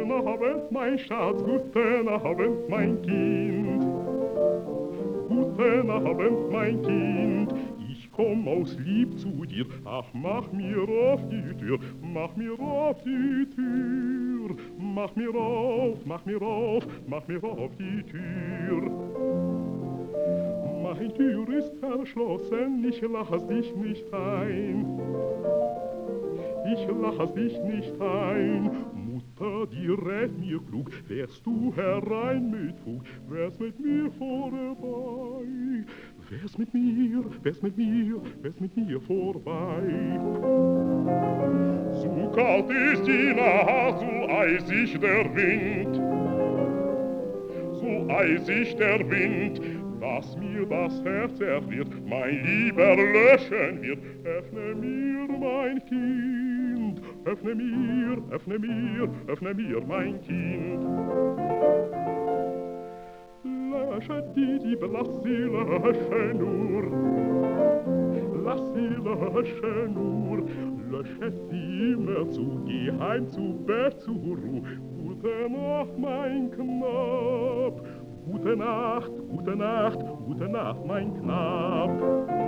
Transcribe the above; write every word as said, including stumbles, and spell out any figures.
Guten Abend, mein Schatz, guten Abend, mein Kind. Guten Abend, mein Kind. Ich komm aus Lieb zu dir, ach, mach mir auf die Tür, mach mir auf die Tür, mach mir auf, mach mir auf, mach mir auf die Tür. Mein Tür ist verschlossen, ich lass dich nicht ein. Ich lass dich nicht ein. Mutter, die rät mir klug, wärst du herein mit Fug, wär's mit mir vorbei. Wär's mit mir, wär's mit mir, wär's mit mir vorbei. So kalt ist die Nacht, so eisig der Wind, so eisig der Wind, dass mir das Herz erfriert, mein Lieber löschen wird. Öffne mir, mein Kind, öffne mir, öffne mir, öffne mir, mein Kind. Lösche die Liebe, lass sie löschen nur, lass sie löschen nur, lösche sie immer zu, geh heim zu Bett zur Ruh. Gute Nacht, mein Knab, gute Nacht, gute Nacht, gute Nacht, mein Knab.